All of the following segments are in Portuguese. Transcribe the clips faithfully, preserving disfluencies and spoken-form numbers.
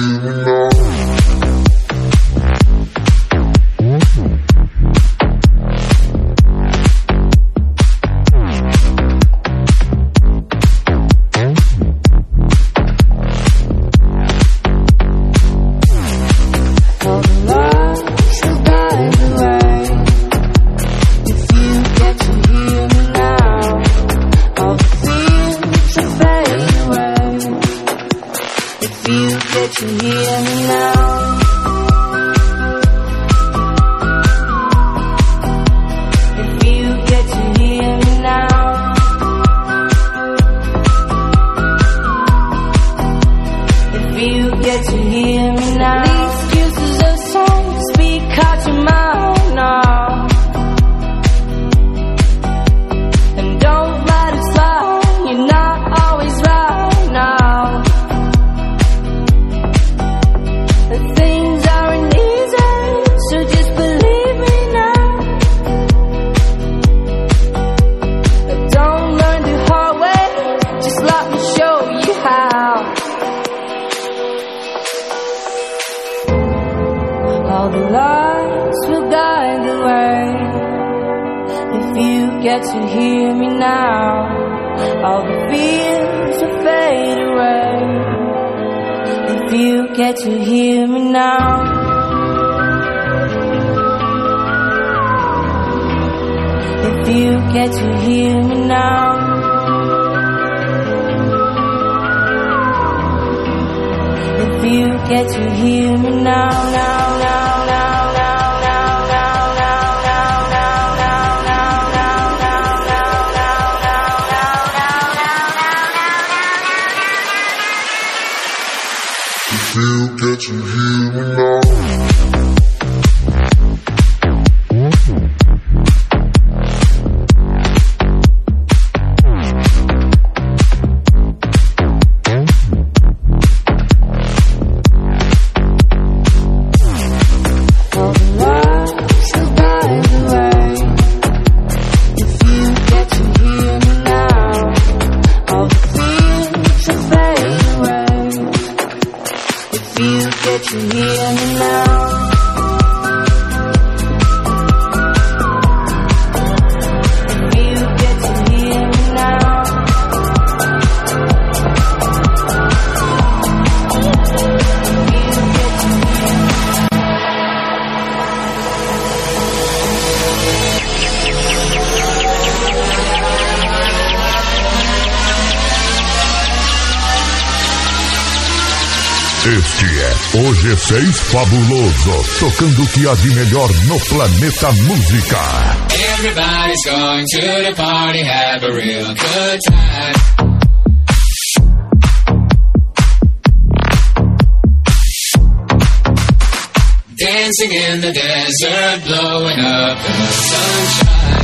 Este é o G seis Fabuloso, tocando o que há de melhor no planeta música. Everybody's going to the party, have a real good time. Dancing in the desert, blowing up the sunshine.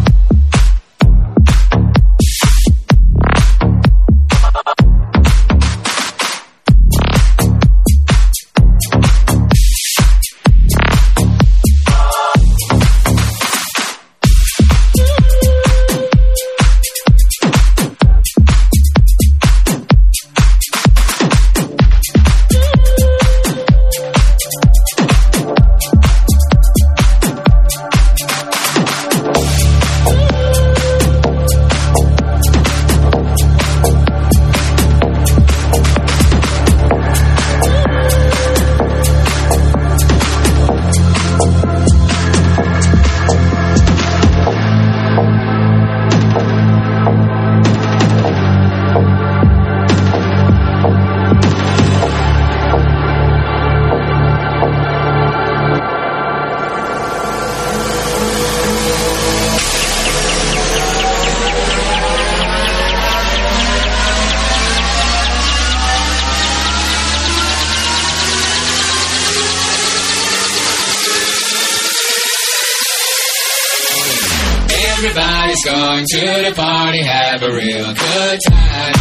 Everybody's going to the party, have a real good time.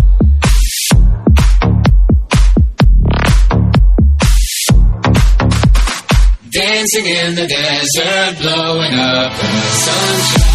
Dancing in the desert, blowing up the sunshine.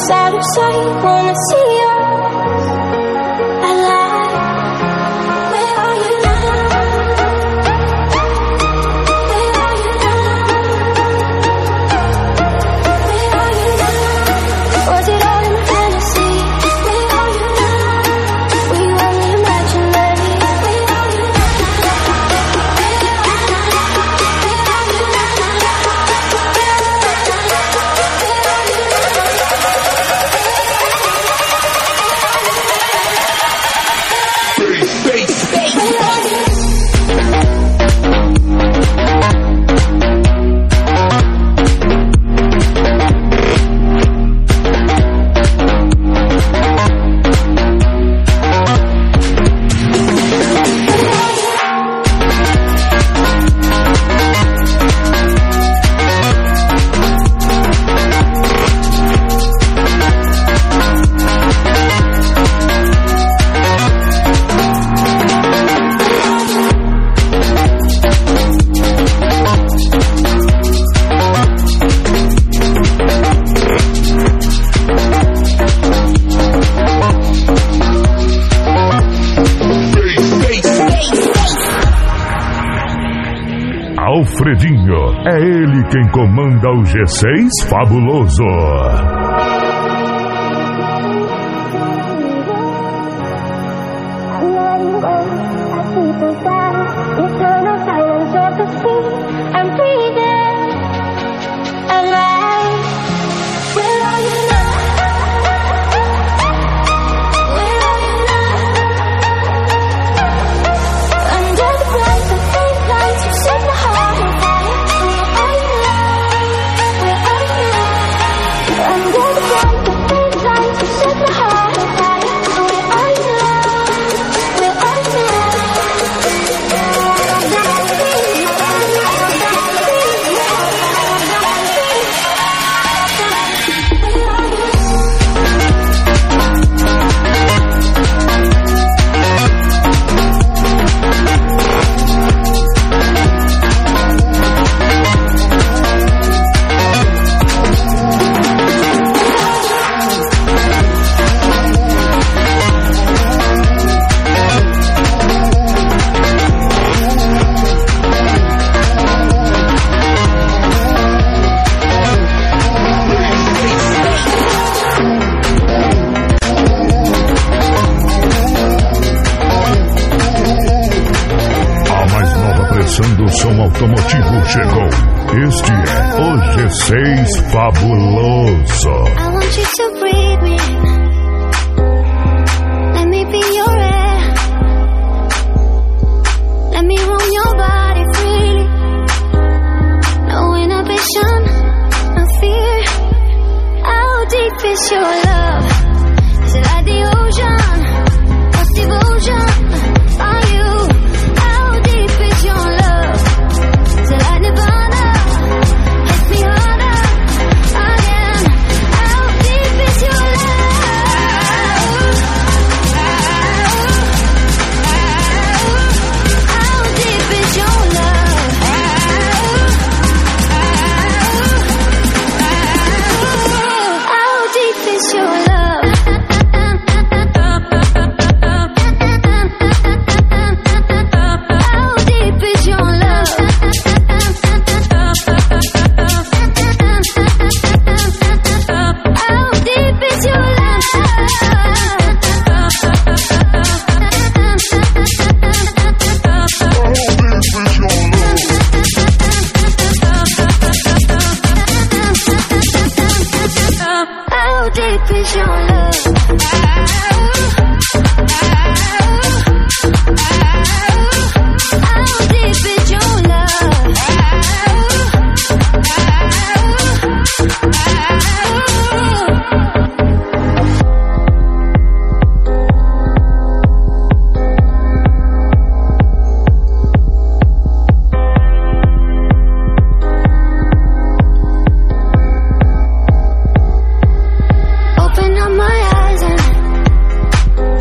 it's out of sight when I see yours. I lie. Where are you now? Where are you now? Where are you now? Was it all in my fantasy? Where are you now? Were you only imaginary? Where are you now? Alfredinho, é ele quem comanda o G seis Fabuloso. Do som automotivo chegou. Este é o G seis Fabuloso. I want you to breathe me. Let me be your air. Let me roam your body freely. No inhibition, no fear. How deep is your love? Is it like the ocean? What devotion are you? How deep is your love? Open up my eyes and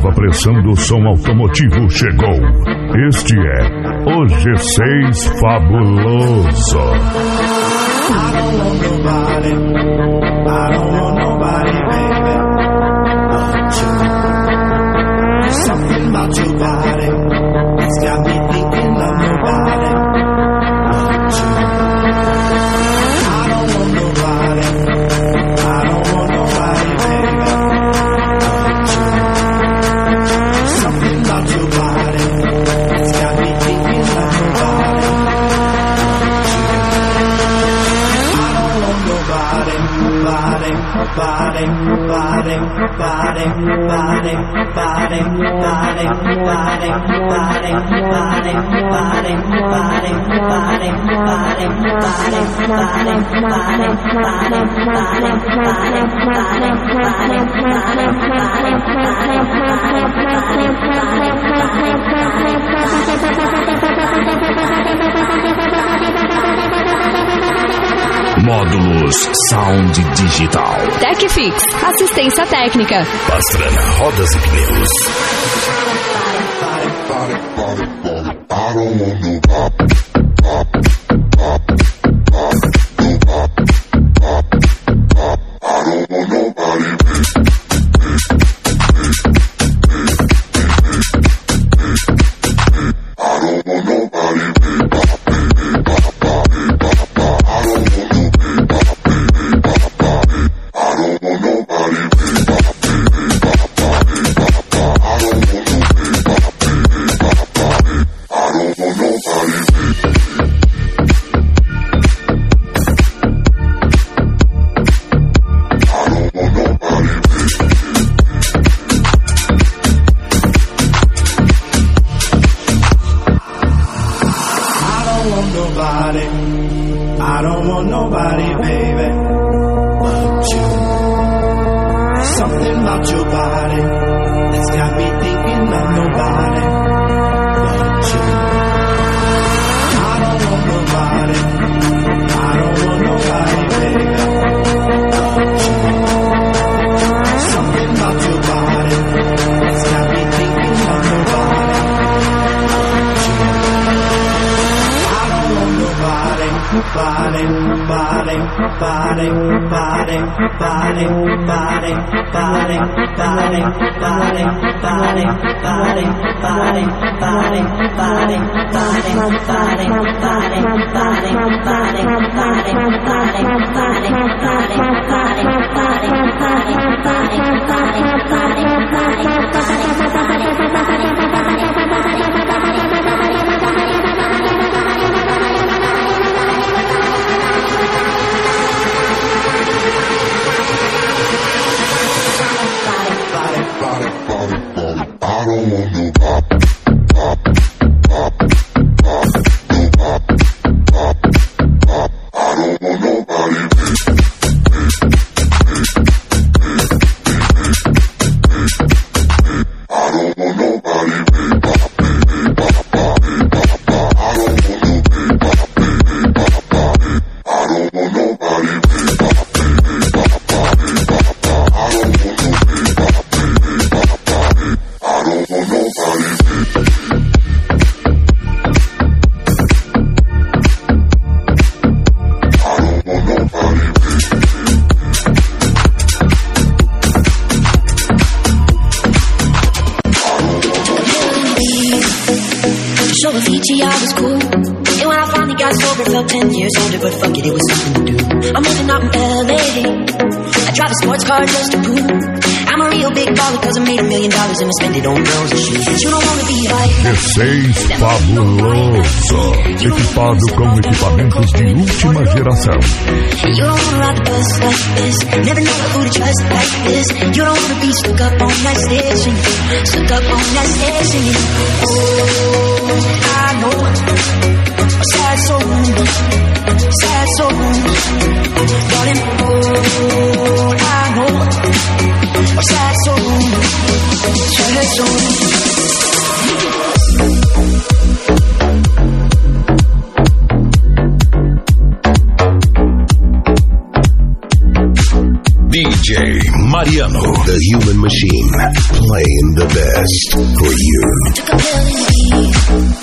nova pressão do som automotivo chegou. Este é o G seis Fabuloso. I don't want nobody, I don't want nobody, baby, but you. Something about your body, it's got me thinking of nobody, but you. I don't want nobody, I don't want nobody, baby, but you. Something about your body, it's got me thinking of nobody, but you. Body, body, body, body, body, body, body, body, body, body, body, body, body, body, body, Módulos Sound Digital. TechFix, assistência técnica. Pastrana Rodas e Pneus. I don't want nobody, baby, but you. Something about your body that's got me thinking of nobody but you. I don't want nobody, I don't want nobody, baby, but you. Something about your body that's got me thinking of nobody but you. I don't want nobody, body, body, body, body, body, body, body, body, body, body, body, body, body, body, body, G seis Fabuloso, equipado com equipamentos de última geração. D J Mariano. The Human Machine, playing the best for you.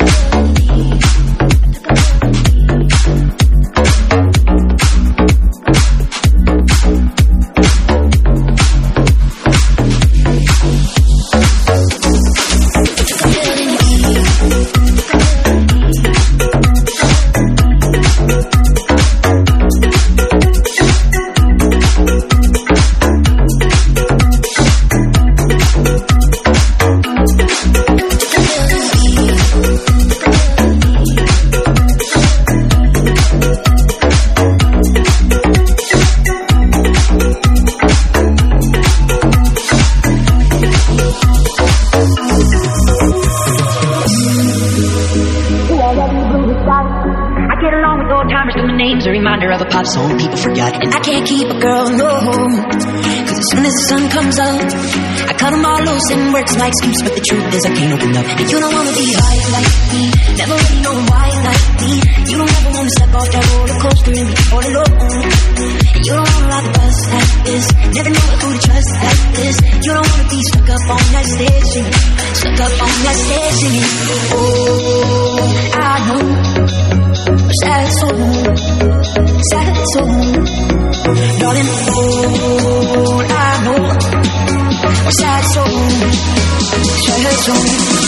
Song people forgot, and I can't keep a girl, no, cause as soon as the sun comes up, I cut them all loose and works my excuse, but the truth is I can't open up. And you don't wanna be high like me, never really know why like me. You don't ever wanna step off that roller coaster and be all alone. And you don't wanna ride the bus like this, never know who to trust like this. You don't wanna be stuck up on that stage singing, stuck up on that stage singing. Oh, I know, sad soul, sad soul, darling, oh, I know, a sad soul, sad soul.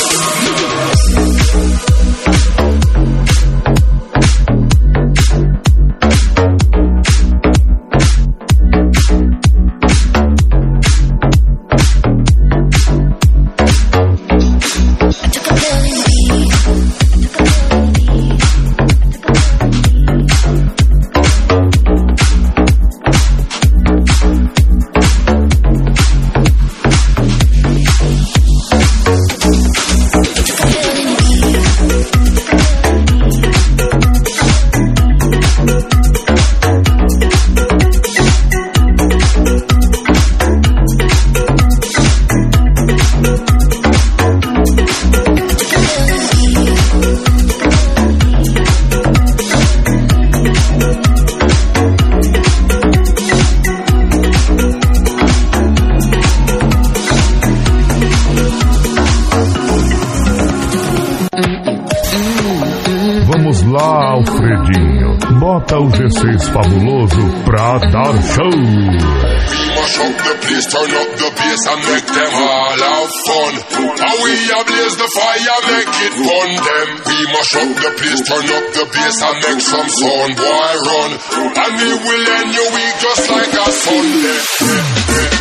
Bota o G seis fabuloso pra dar show. Mash up the place, turn up the bass and make them all have fun. And we ablaze the fire, make it fun them. We mash up the place, turn up the bass and make some sound, boy run. And we will end your week just like a Sunday.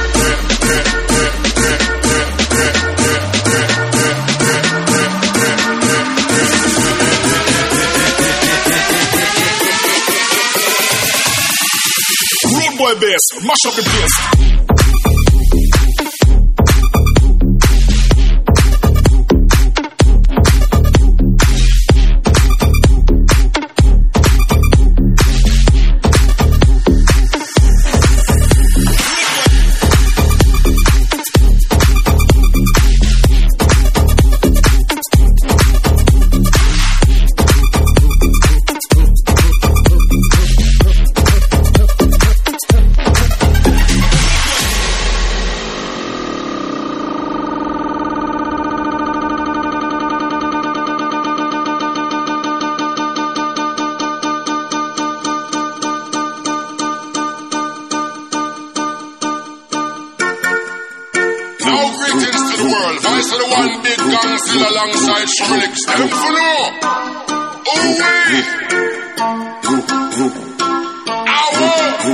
Boy bass, mash up the place. Alongside Skrillex, them for no. Oh wait, ow.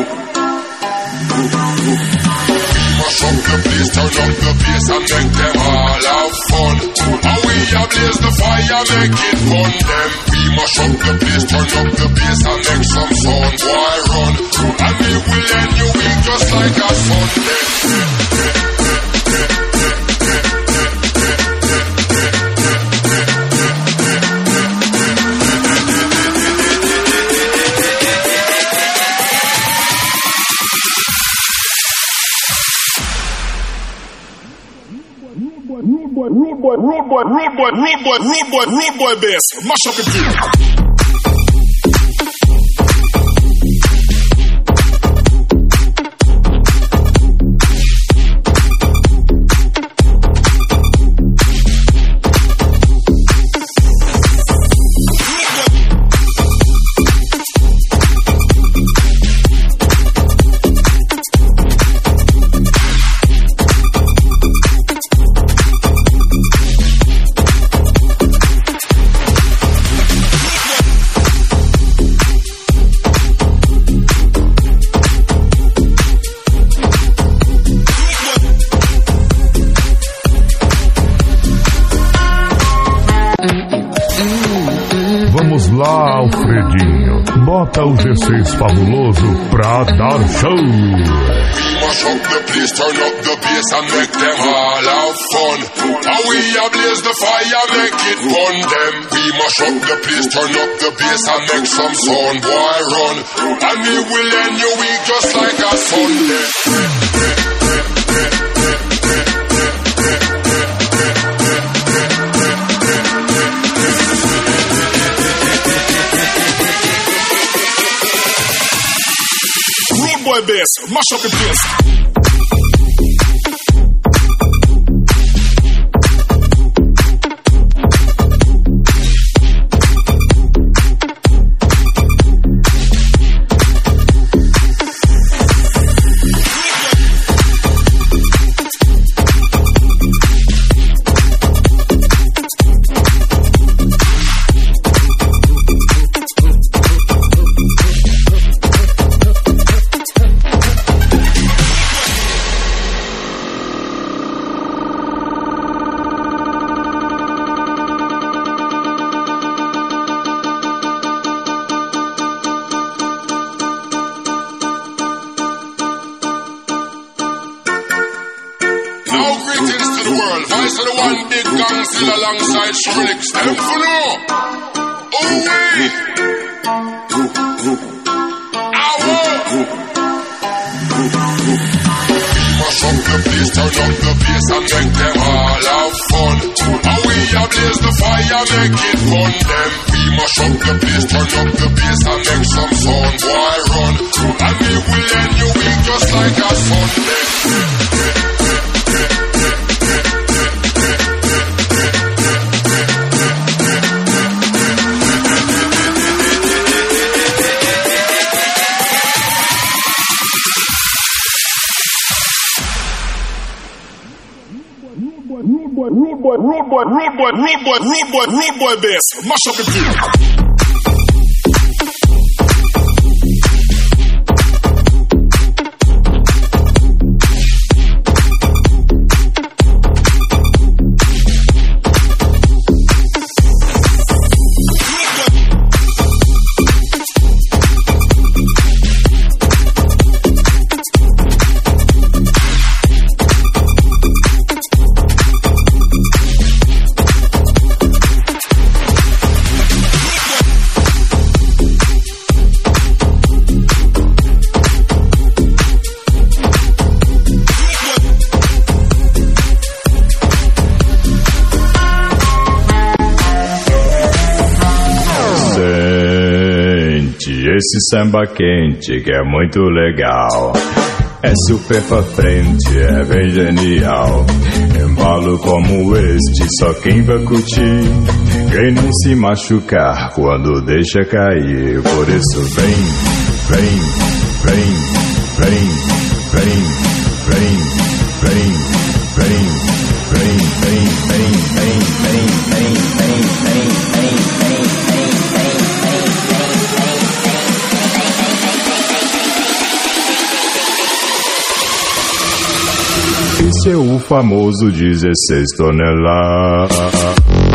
Mash up the place, turn up the bass and make them all have fun. And we ablaze the fire, make it fun them. We mash up the place, turn up the bass and make some sound, boy run. And we will end your week just like a Sunday. Rude boy, rude boy, rude boy, rude boy, rude boy, rude boy, rude boy bass. Mash up the beat. lá, Alfredinho. Bota o G seis fabuloso pra dar show. Mash up the place, turn up the bass and make them all have fun. And we ablaze the fire, make it fun them. We mash up the place, turn up the bass and make some sound, boy run. And we will end your week just like a Sunday. Rude boy bass, mash up the place. Alongside Shrix, them for no. Oh wait. Ow. Mash up the place, turn up the bass and make them all have fun. And we ablaze the fire, make it fun them. We mash up the place, turn up the bass and make some sound, boy run. And we will end your week just like a Sunday. Rude boy, rude boy, rude boy, rude boy, rude boy, rude boy bass. Mash up the beat. Esse samba quente que é muito legal, é super pra frente, é bem genial. Embalo como este, só quem vai curtir, quem não se machucar quando deixa cair. Por isso vem, vem, vem, vem, vem, vem, vem, vem, vem, vem, vem, vem, vem, vem, vem, vem, esse é o famoso dezesseis toneladas.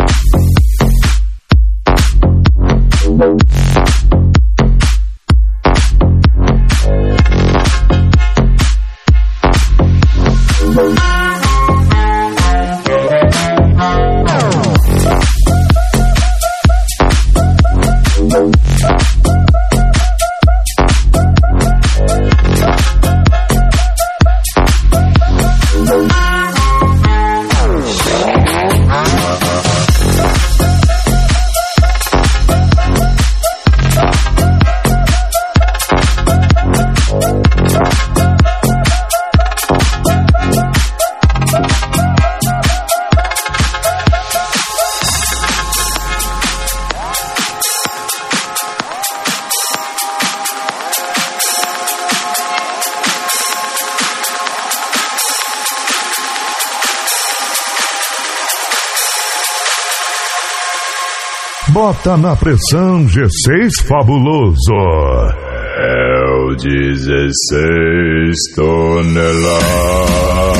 Bota na pressão G seis fabuloso. É o dezesseis toneladas.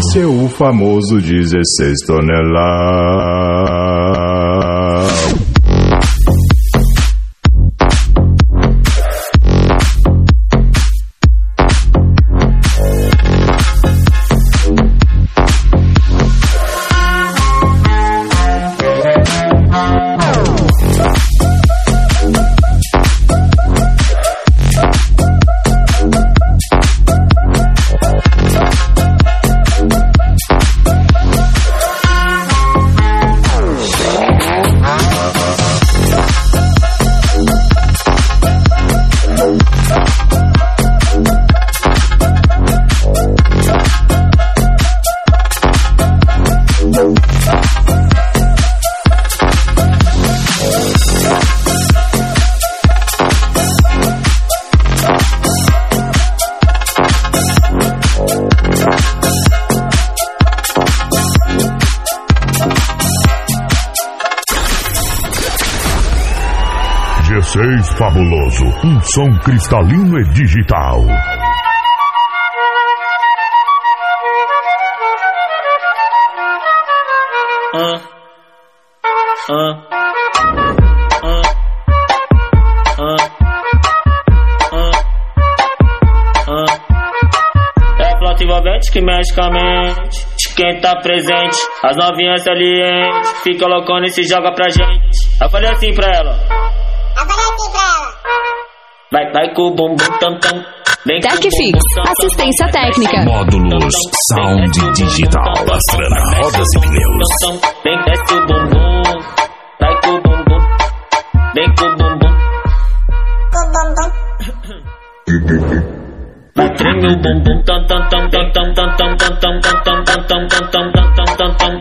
Esse é o famoso dezesseis toneladas. G seis Fabuloso, um som cristalino e digital. Uh, uh, uh, uh, uh, uh. É flauta envolvente que mexe com a mente de quem tá presente. As novinhas salientes fica loucona e se joga pra gente. Eu falei assim pra ela. Eu falei assim pra ela. Vai, vai com o bumbum tam tam. TechFix, assistência técnica. Módulos Sound Digital, Astrana, rodas e pneus. Vem, desce o bumbum. Vai com o bumbum. Vem com o bumbum. Com o bumbum. Vai, treme o bumbum. Tam tam tam tam tam tam tam tam tam tam tam tam tam tam tam tam tam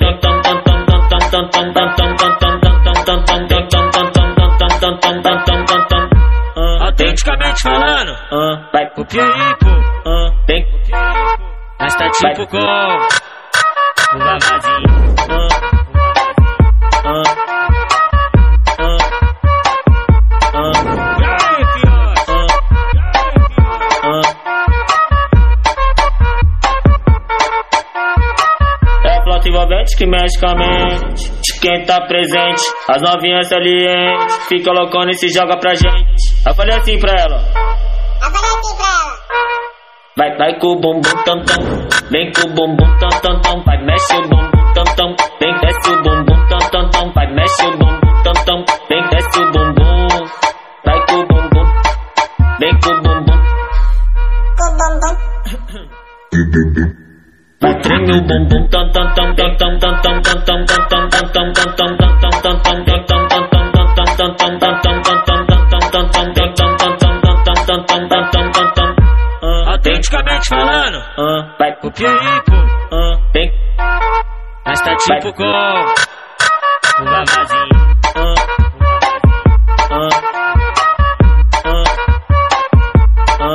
autenticamente falando, uh, vai pro pipo, uh, vem pro pipo, mas tá tipo com o lavazinho, uh, uh, uh, uh, uh. É flauta envolvente que mexe com a mente de quem tá presente. As novinhas salientes fica loucona e se joga pra gente. Eu falei assim pra ela. Eu falei assim pra ela. Vai, vai com o bumbum tam tam. Vem com o bumbum tam tam tam. Vai, mexe o bumbum tam tam. Vem, desce o bumbum tam tam tam. Vai, mexe o bumbum tam tam. Vem, desce o bumbum. Vai com o bumbum. Vem com o bumbum. Com o bumbum. Vai, treme o bumbum tam tam tam tam tam tam tam tam tam tam tam tam tam tam tam tam tam tam tam autenticamente falando, uh, vai pro pipo, uh, vem, mas tá tipo com o lavazinho, uh, uh, uh, uh,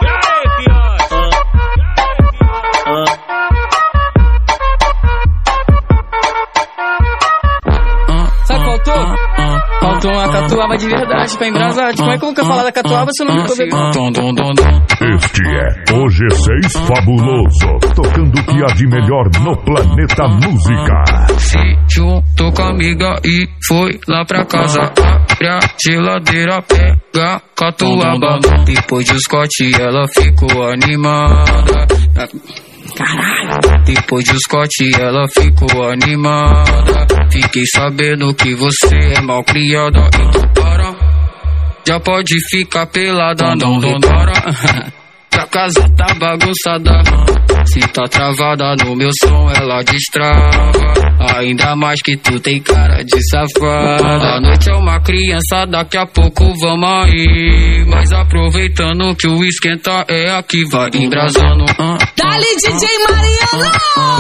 sabe qual faltou? Faltou uma catuaba de verdade pra embrasar. Como é que eu nunca falar da catuaba se eu não me bebendo? Este é o G seis Fabuloso, tocando o que há de melhor no planeta música. Se juntou com a amiga e foi lá pra casa. Abre a geladeira, pega catuaba. Depois do Scott ela ficou animada. Caralho. Depois do Scott ela ficou animada. Fiquei sabendo que você é mal criada. Então para, já pode ficar pelada. Não repara, que a casa tá bagunçada. Se tá travada no meu som ela destrava. Ainda mais que tu tem cara de safada. A noite é uma criança, daqui a pouco vamos aí. Mas aproveitando que o esquenta é aqui, vai embrasando. uh, Dali D J Mariano!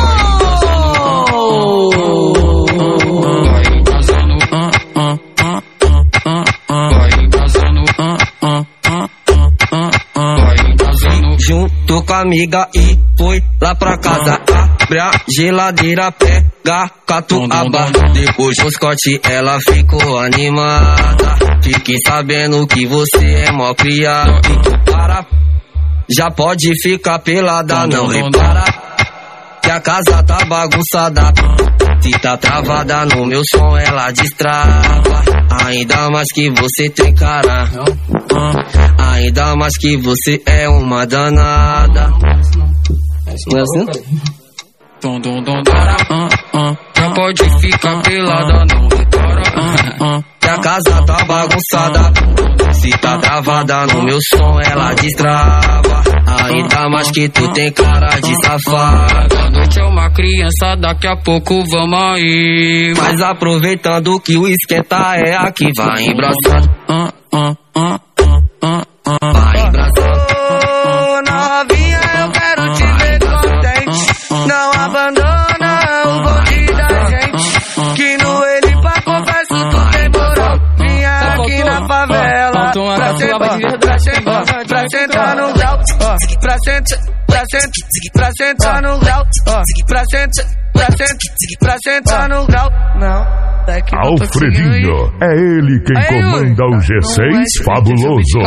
Vai embrasando, uh, uh, uh, uh, uh, vai embrasando, uh, uh, uh, uh, uh, vai embrasando. Junto com a amiga e foi lá pra casa. Abre a geladeira, pega catuaba. Depois do Scott ela ficou animada. Fiquei sabendo que você é mó criado. Então para, já pode ficar pelada. Não repara, que a casa tá bagunçada. Se tá travada no meu som, ela destrava. Ainda mais que você tem cara, ainda mais que você é uma danada. Não é assim? Dom, dom, dom, dora, ah, ah. Já pode ficar pelada, não repara, ah, ah. Que a casa tá bagunçada. Se tá travada no meu som, ela destrava. Ainda mais que tu tem cara de safada. A noite é uma criança, daqui a pouco vamos aí. Mas aproveitando que o esquenta é aqui, vai embraçando. Ah, ah, ah, ah, ah, vai embraçando. Ô, novinha, eu quero te ver contente. Não abandona o bonde da gente. Que no ele pra confesso tu tem moral. Vinha aqui na favela pra sentar, pra sentar, pra sentar no grau. Pra sentar, pra sentar, pra sentar no grau. Pra sentar, pra sentar, pra sentar no grau. Não. Alfredinho, é ele quem comanda o G seis fabuloso.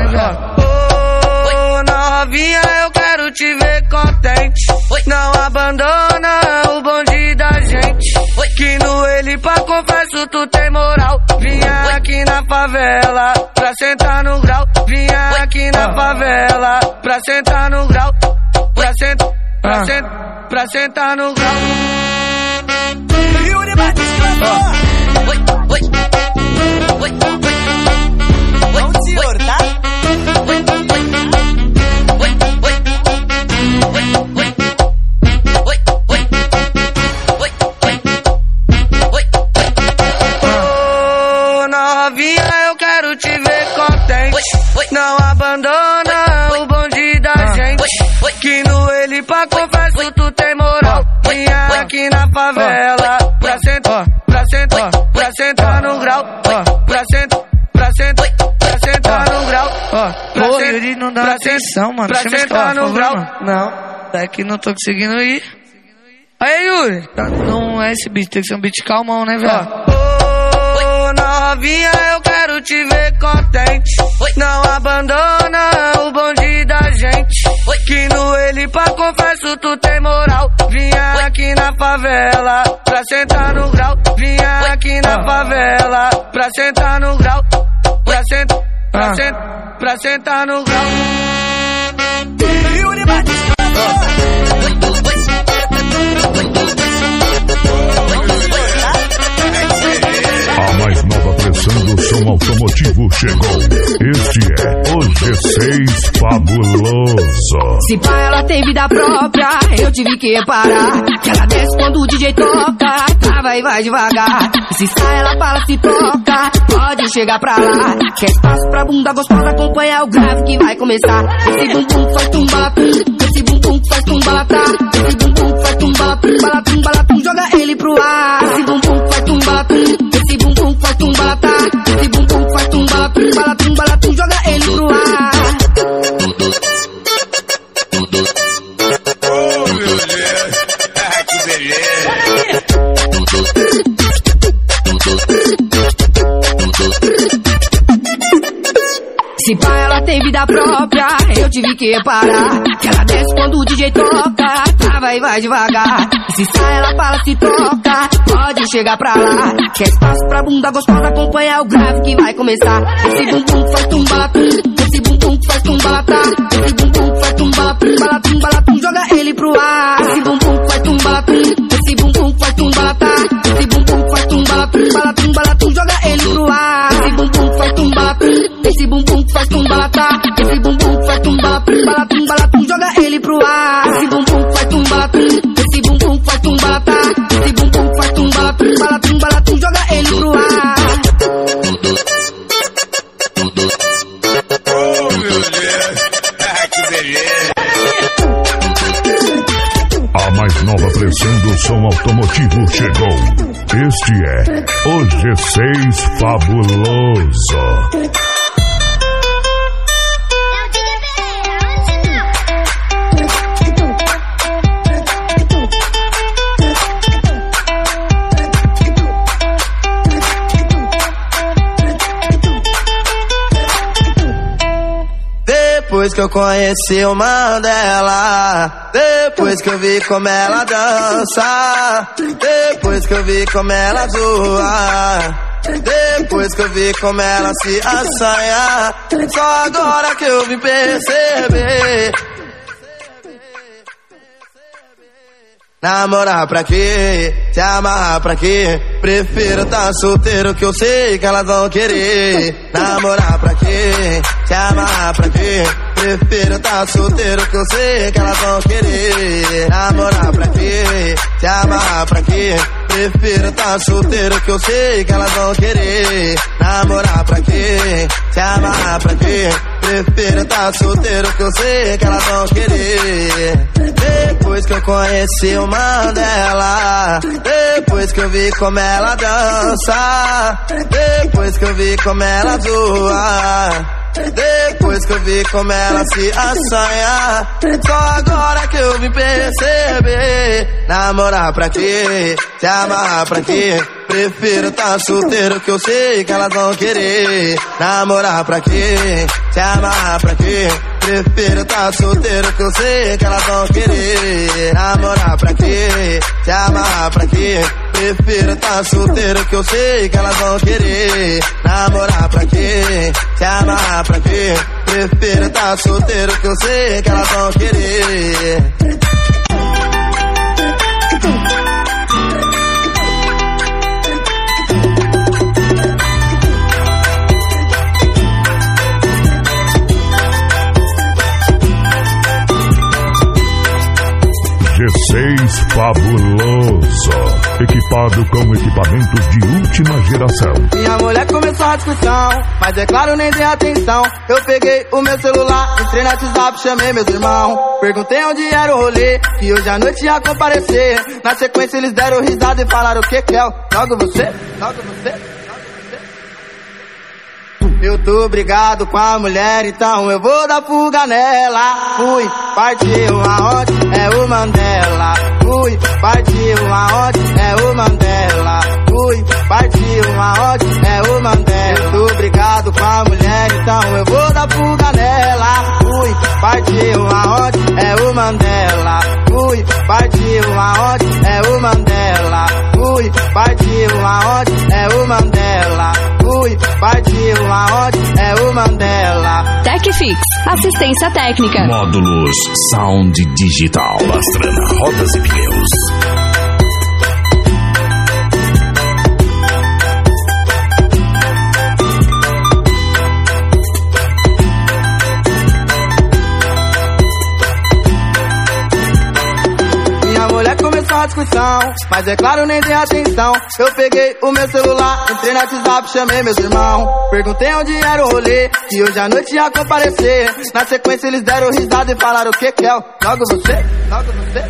Ô, novinha, eu quero te ver contente. Não abandona o bonde da gente. Que no ele pra confesso tu tem moral. Vinha aqui na favela pra sentar no grau. Vinha aqui na favela pra sentar no grau. Pra sentar, pra sentar, pra sentar no grau. Yuri Batista. Oi, oi, oi, oi, oi, senhor, tá? Oi, oi, oi, oi, oi, oi, oi, oi, oi, oi, oi. Ô, novinha, eu quero te ver contente. Não abandona o bonde da gente. Que no ele pra confesso tu tem moral. Vinha aqui na favela pra sentar, pra sentar, pra sentar no grau. Pra sentar, pra sentar, pra sentar no grau. Pô, Yuri não dá atenção, mano. Pra sentar no grau. Não, é que não tô conseguindo ir. Aí, Yuri. Não é esse beat, tem que ser um beat calmão, né, velho? Ô, novinha, eu quero te ver contente. Não abandona o bonde da gente. Que no ele pra confesso tu tem moral. Vinha aqui na favela pra sentar no grau. Vinha aqui na favela pra sentar no grau. Pra sentar, pra sentar, pra sentar no grau. Yuri Batista. A mais nova pressão do som automotivo chegou. Este é o G seis fabuloso. Se pá, ela tem vida própria, eu tive que reparar. Que ela desce quando o D J toca, trava e vai devagar. E se sai, ela fala, se toca, pode chegar pra lá. Quer espaço pra bunda gostosa, acompanha o grave que vai começar. Esse bumbum faz tum-balatum, esse bumbum faz tum-balatá. Esse bumbum faz tum-balatum, balatum, balatum, joga ele pro ar. Esse bumbum faz tum-balatum, esse bumbum faz tum-balatá. Esse bumbum faz tum-balatum, balatum, balatum, joga ele pro ar. Oh, meu Deus, ah, que beleza. Se pá, ela tem vida própria, eu tive que reparar. Que ela desce quando o D J toca, trava e vai devagar. E se sai, ela fala, se toca, pode chegar pra lá. Quer espaço pra bunda gostosa, acompanha o grave que vai começar. Esse bumbum faz tum-balatum, esse bumbum faz tum-balatá. Esse bumbum faz tum-balatum, balatum, balatum, joga ele pro ar. Esse bumbum faz tum-balatum, esse bumbum faz tum-balatá. Esse bumbum faz tum-balatum, balatum, balatum, joga ele pro ar. Esse bumbum faz tum-balatum, esse bumbum faz tum-balatá. Esse bumbum faz tum-balatum, balatum, balatum, joga ele pro ar. Esse bumbum faz tum-balatum, esse bumbum faz tum-balatá. Esse bumbum faz tum-balatum, balatum, balatum, joga ele pro ar. Oh, meu Deus, ah, que beleza. A mais nova pressão do som automotivo chegou. Este é o G seis fabuloso. Depois que eu conheci o Mandela, depois que eu vi como ela dança, depois que eu vi como ela zoa, depois que eu vi como ela se assanha, só agora que eu vim perceber. Namorar pra quê? Se amarrar pra quê? Prefiro tá solteiro que eu sei que elas vão querer. Namorar pra quê? Se amarrar pra quê? Prefiro tá solteiro que eu sei que elas vão querer. Namorar pra quê? Se amarrar pra quê? Prefiro tá solteiro que eu sei que elas vão querer. Namorar pra quê? Se amarrar pra quê? Prefiro tá solteiro que eu sei que elas vão querer. Depois que eu conheci o Mandela, depois que eu vi como ela dança, depois que eu vi como ela zoa, depois que eu vi como ela se assanha, só agora que eu vim perceber. Namorar pra quê? Se amarrar pra quê? Prefiro tá solteiro que eu sei que elas vão querer. Namorar pra quê? Se amarrar pra quê? Prefiro tá solteiro que eu sei que elas vão querer. Namorar pra quê? Se amarrar pra quê? Prefiro tá solteiro que eu sei que elas vão querer. Namorar pra quê? Se amarrar pra quê? Prefiro tá solteiro que eu sei que elas vão querer. G seis Fabuloso, equipado com equipamentos de última geração. Minha mulher começou a discussão, mas é claro, nem dei atenção. Eu peguei o meu celular, entrei no WhatsApp, chamei meus irmãos. Perguntei onde era o rolê, que hoje à noite ia comparecer. Na sequência eles deram risada e falaram: o que que é? Logo você, logo você. Eu tô brigado com a mulher, então eu vou dar fuga nela. Fui, partiu aonde? É o Mandela. Fui, partiu aonde? É o Mandela. Fui, partiu aonde? É o Mandela. Eu tô brigado com a mulher, então eu vou dar fuga nela. Fui, partiu aonde? É o Mandela. Fui, partiu aonde? É o Mandela. Fui, partiu aonde? É o Mandela. Fui, partiu aonde? É o Mandela. TecFix, assistência técnica. Módulos Sound Digital. Pastrana, rodas e pneus. Discussão, mas é claro, nem dei atenção. Eu peguei o meu celular, entrei no WhatsApp, chamei meus irmãos. Perguntei onde era o rolê, que hoje à noite ia comparecer. Na sequência eles deram risada e falaram: o que que é? Logo você, logo você.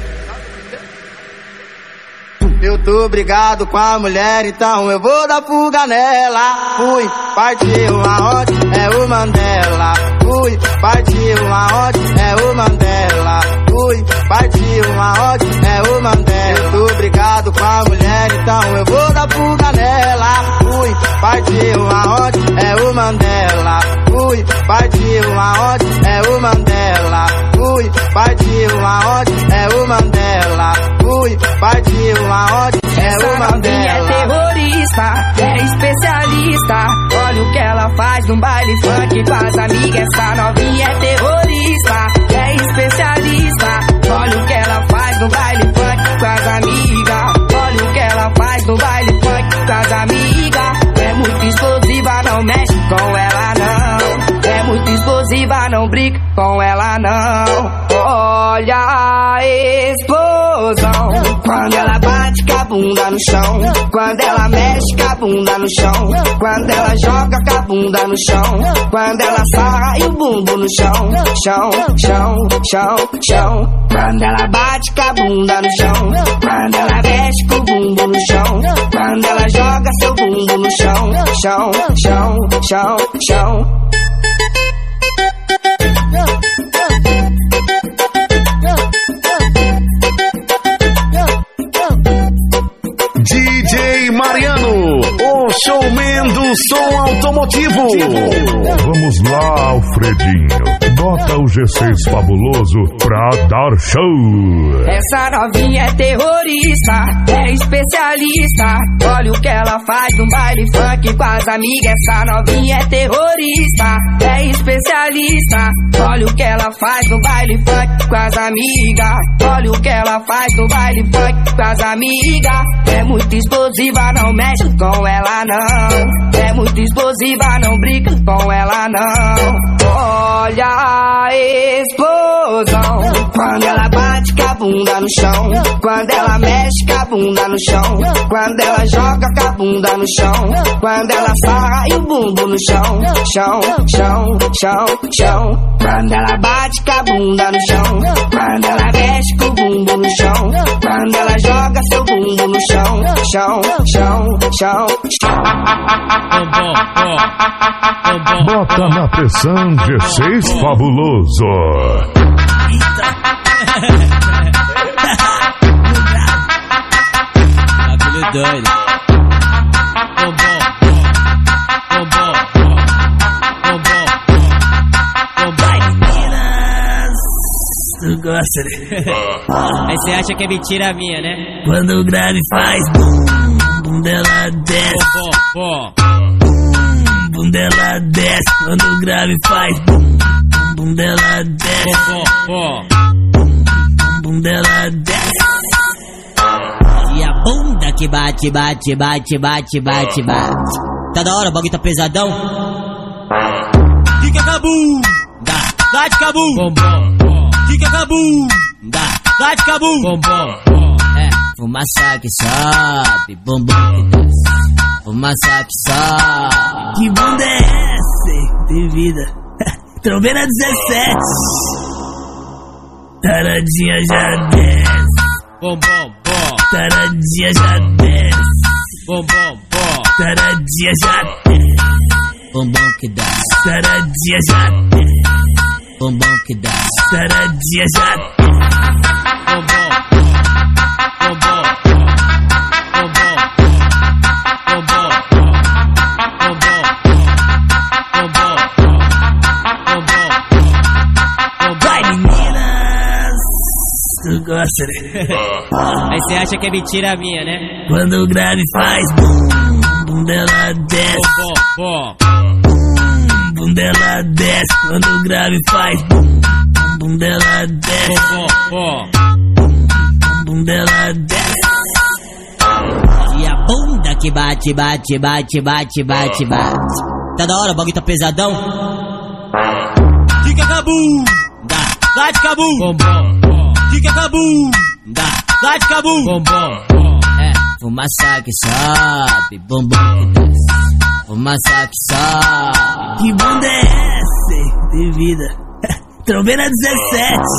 Eu tô brigado com a mulher, então eu vou dar fuga nela. Fui, partiu aonde? É o Mandela. Fui, partiu aonde? É o Mandela. Fui, partiu aonde? É o Mandela. Eu tô brigado com a mulher, então eu vou dar fuga nela. Fui, partiu aonde? É o Mandela. Fui, partiu aonde? É o Mandela. Fui, partiu aonde? É o Mandela. Fui, partiu aonde? É o Mandela. É terrorista, é especialista. Olha o que ela faz no baile funk com as amigas. Essa novinha é terrorista, é especialista. Olha o que ela faz no baile funk com as amigas. Olha o que ela faz no baile funk com as amigas. É muito explosiva, não mexe com ela não. É muito explosiva, não brinca com ela não. Olha a explosão quando ela bate com a bunda no chão, quando ela mexe com a bunda no chão, quando ela joga com a bunda no chão, quando ela sarra e o bumbum no chão, chão, chão, chão, chão. Quando ela bate com a bunda no chão, quando ela mexe com o bumbum no chão, quando ela joga seu bumbum no chão, chão, chão, chão, chão. D J Mariano, o showman do som automotivo. Vamos lá, Alfredinho. Bota o G seis fabuloso pra dar show. Essa novinha é terrorista, é especialista. Olha o que ela faz no baile funk com as amigas. Essa novinha é terrorista, é especialista. Olha o que ela faz no baile funk com as amigas. Olha o que ela faz no baile funk com as amigas. É muito explosiva, não mexe com ela não. É muito explosiva, não brinca com ela não. Olha a explosão quando ela bate com a bunda no chão, quando ela mexe com a bunda no chão, quando ela joga com a bunda no chão, quando ela sarra e o bumbum no chão, chão, chão, chão, chão. Quando ela bate com a bunda no chão, quando ela mexe com o bumbum no chão, quando ela joga seu bumbum no chão, chão, chão, chão, chão. Bota na pressão G seis fabuloso. Bagulho doido. Tu gosta, né? Aí você acha que é mentira minha, né? Quando o grave faz bum, bum dela desce. Bom, Bum, bum dela desce. Quando o grave faz bum, bum, bum dela desce. bom, Bum, bum dela desce. E a bunda que bate, bate, bate, bate, bate, bate. Tá da hora, o bagulho tá pesadão. Fica cabum, dá, dá de cabum. Bom, bom. Fica cabum, dá, dá de cabum. Bom, bom. É, fumaça que sobe, bumbum que desce. Fumaça que sobe. Que bunda é essa? Tem vida. Trombeira dezessete. Taradinha já desce. Bom, bom, bom. Taradinha já desce. Bom, bom, bom. Taradinha já desce. Bumbum que desce. Taradinha já desce. Bumbum que desce. Taradinha já desce. Bumbum. Bumbum. Bumbum. Bumbum. Bumbum. Bumbum. Vai, meninas! Tu gosta, né? Aí você acha que é mentira minha, né? Quando o grave faz bum, bum dela desce. Bom, bom. Bum dela desce. Quando o grave faz bum, bum dela desce. Bom, bom. Bum dela desce. E a bunda que bate, bate, bate, bate, bate, bate. Tá da hora, o bagulho tá pesadão. Fica cabum, dá, dá de cabum. Bom, bom. Fica cabum, dá, dá de cabum. Bom, bom. É, fumaça que sobe, bumbum que desce. Fumaça que sobe. Que bunda é essa? Tem vida. Trombeira dezessete.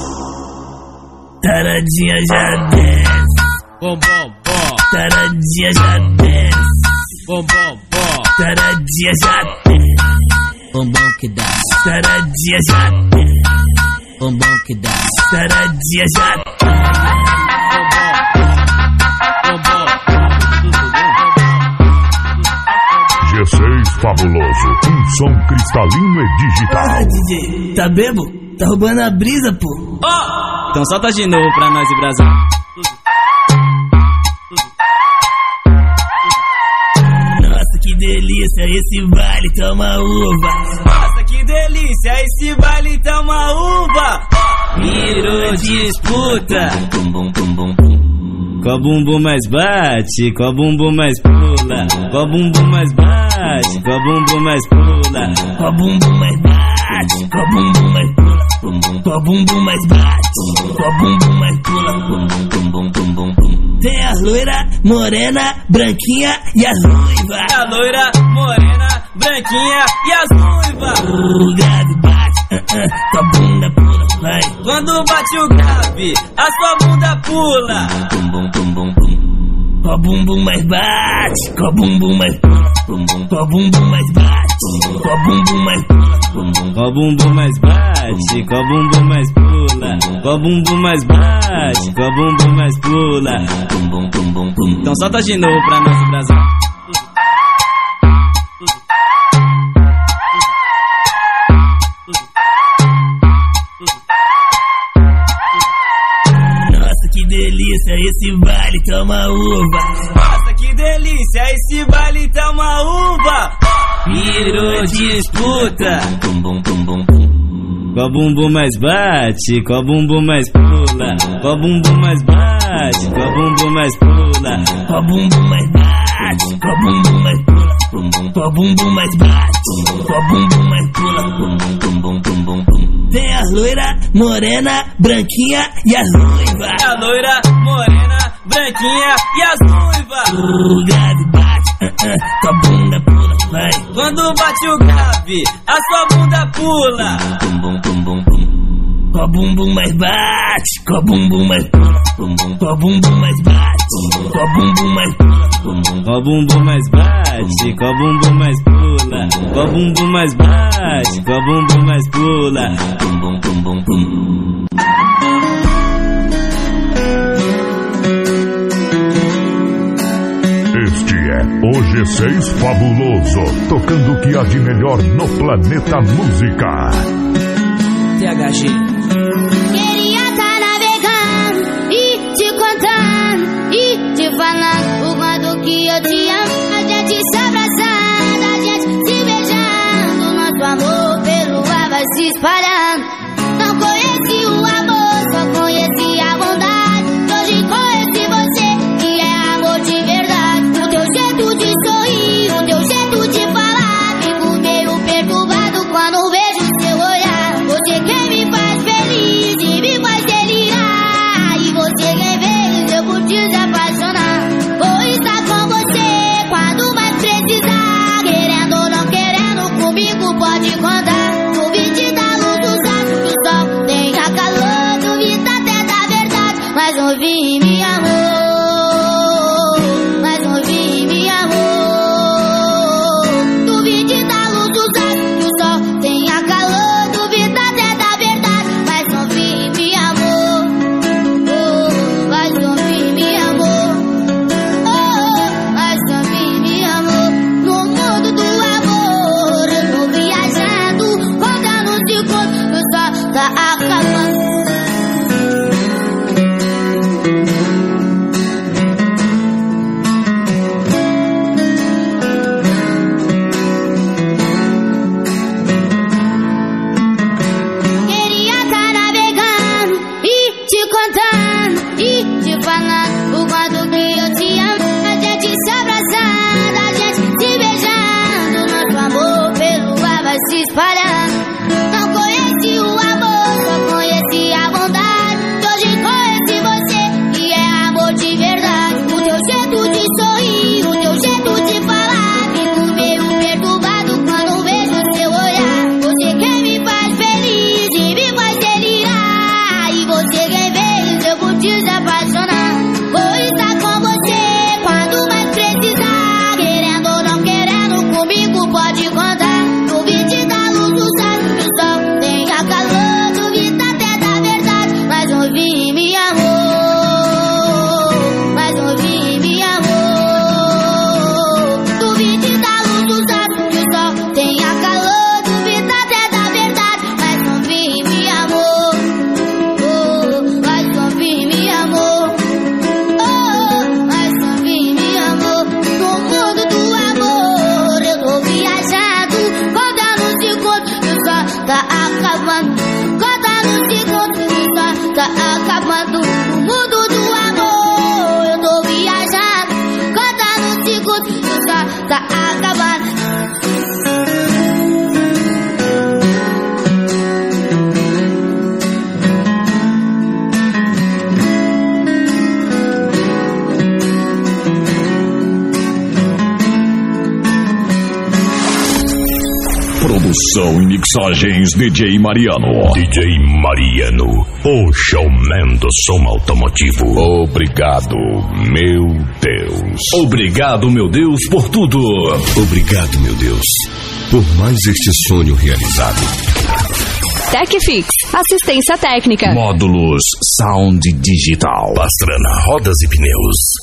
Taradinha já desce. Bom, bom, bom. Taradinha já desce. Bom, bom, bom. Taradinha já desce. Bumbum que desce. Taradinha já desce. Bumbum que desce. Taradinha já desce. G seis fabuloso, um som cristalino e digital. Ah, D J, tá bebo? Tá roubando a brisa, pô. Oh! Então solta de novo pra nós e Brasil. Nossa, que delícia, esse baile toma uva. Nossa, que delícia, esse baile toma uva. Virou disputa. Bum, bum, bum, bum, bum. Qual bumbum mais bate, qual bumbum mais pula. Qual bumbum mais bate, qual bumbum mais pula. Qual bumbum mais bate, qual bumbum mais pula. Qual bumbum mais bate, qual bumbum mais pula. Bum, bum, bum, bum, bum, bum. Tem a loira, morena, branquinha e as ruivas. A loira, morena, branquinha e as ruivas. O grave bate, uh, uh, tua bunda pula, vai. Quando bate o grave, a sua bunda pula. Bum, bum, bum, bum, bum. Qual bumbum mais bate, qual bumbum mais pula. Qual bumbum mais bate, qual bumbum mais pula. Qual bumbum mais bate, qual bumbum mais pula. Qual bumbum mais bate, qual bumbum mais pula. Então solta de novo pra nós, Brasil. delícia, esse baile tá uma uva. Nossa, que delícia, esse baile tá uma uva. Virou disputa. Qual bumbum mais bate, qual bumbum mais pula, qual bumbum mais bate, qual bumbum mais pula, qual bumbum mais bate, qual bumbum mais pula, qual bumbum mais bate, qual bumbum mais pula. Tem a loira, morena, branquinha e as ruivas. A loira, morena, branquinha e as ruivas. O grave bate, uh, uh, tua bunda pula, vai. Quando bate o grave, a sua bunda pula. Qual bumbum mais bate, qual bumbum mais pula, qual bumbum mais bate, qual bumbum mais pula, qual bumbum mais bate, qual bumbum mais pula, qual bumbum mais bate, qual bumbum mais pula. Este é o G seis Fabuloso, tocando o que há de melhor no planeta música. T H G. Queria tá navegando e te contando e te falando o quanto que eu te amo. A gente se abraçando, a gente se beijando, nosso amor pelo ar vai se espalhando. Não conheci o amor, só conheci a bondade. Hoje conheci você, que é amor de verdade. O teu jeito de sorrir, o teu jeito de falar, fico meio perturbado quando vejo seu olhar. Você quem me faz feliz e me faz delirar, e você quem vez eu por te apaixonar. Vou estar com você quando mais precisar, querendo ou não querendo, comigo pode contar. Duvide da luz dos olhos do sol, tenha calor, duvida até da verdade, mas não vi me amor, mas não vi me amor. Duvide da luz dos olhos do sol, tenha calor, duvida até da verdade, mas não vi me amor, oh, mas não vi me amor, oh, mas não vi me amor. No mundo do amor eu tô viajando, contando segundos, o sol tá acabando. Queria tá navegando e te contando e te falando o quanto que eu te amo. A gente se abraçando, a gente se beijando, nosso amor pelo ar vai se espalhando. Não conheci o amor, só conheci a bondade. Hoje conheci você, que é amor de verdade. O teu jeito de sorrir, o teu jeito de falar, fico meio perturbado quando vejo seu olhar. Você quem me faz feliz e me faz delirar, e você quem vez eu por te apaixonar. Vou estar com você quando mais precisar, querendo ou não querendo, comigo pode contar. Duvide da luz do sol, do sol, tenha calor, duvida até da verdade, mas não vi me amor, mas não vi me amor. Duvide da luz do sol, do sol, tenha calor, duvida até da verdade, mas não vi me amor, oh, mas não vi me amor, oh, mas não vi me amor. No mundo do amor eu tô viajando, contando segundos, o sol tá acabando, contando segundos, o sol tá acabando. No mundo do amor eu tô viajando, contando segundos, o sol tá acabando. Produção e mixagens D J Mariano. D J Mariano, o showman do som automotivo. Obrigado, meu Deus. Obrigado, meu Deus, por tudo. Obrigado, meu Deus, por mais este sonho realizado. TechFix, assistência técnica. Módulos Sound Digital. Pastrana Rodas e Pneus.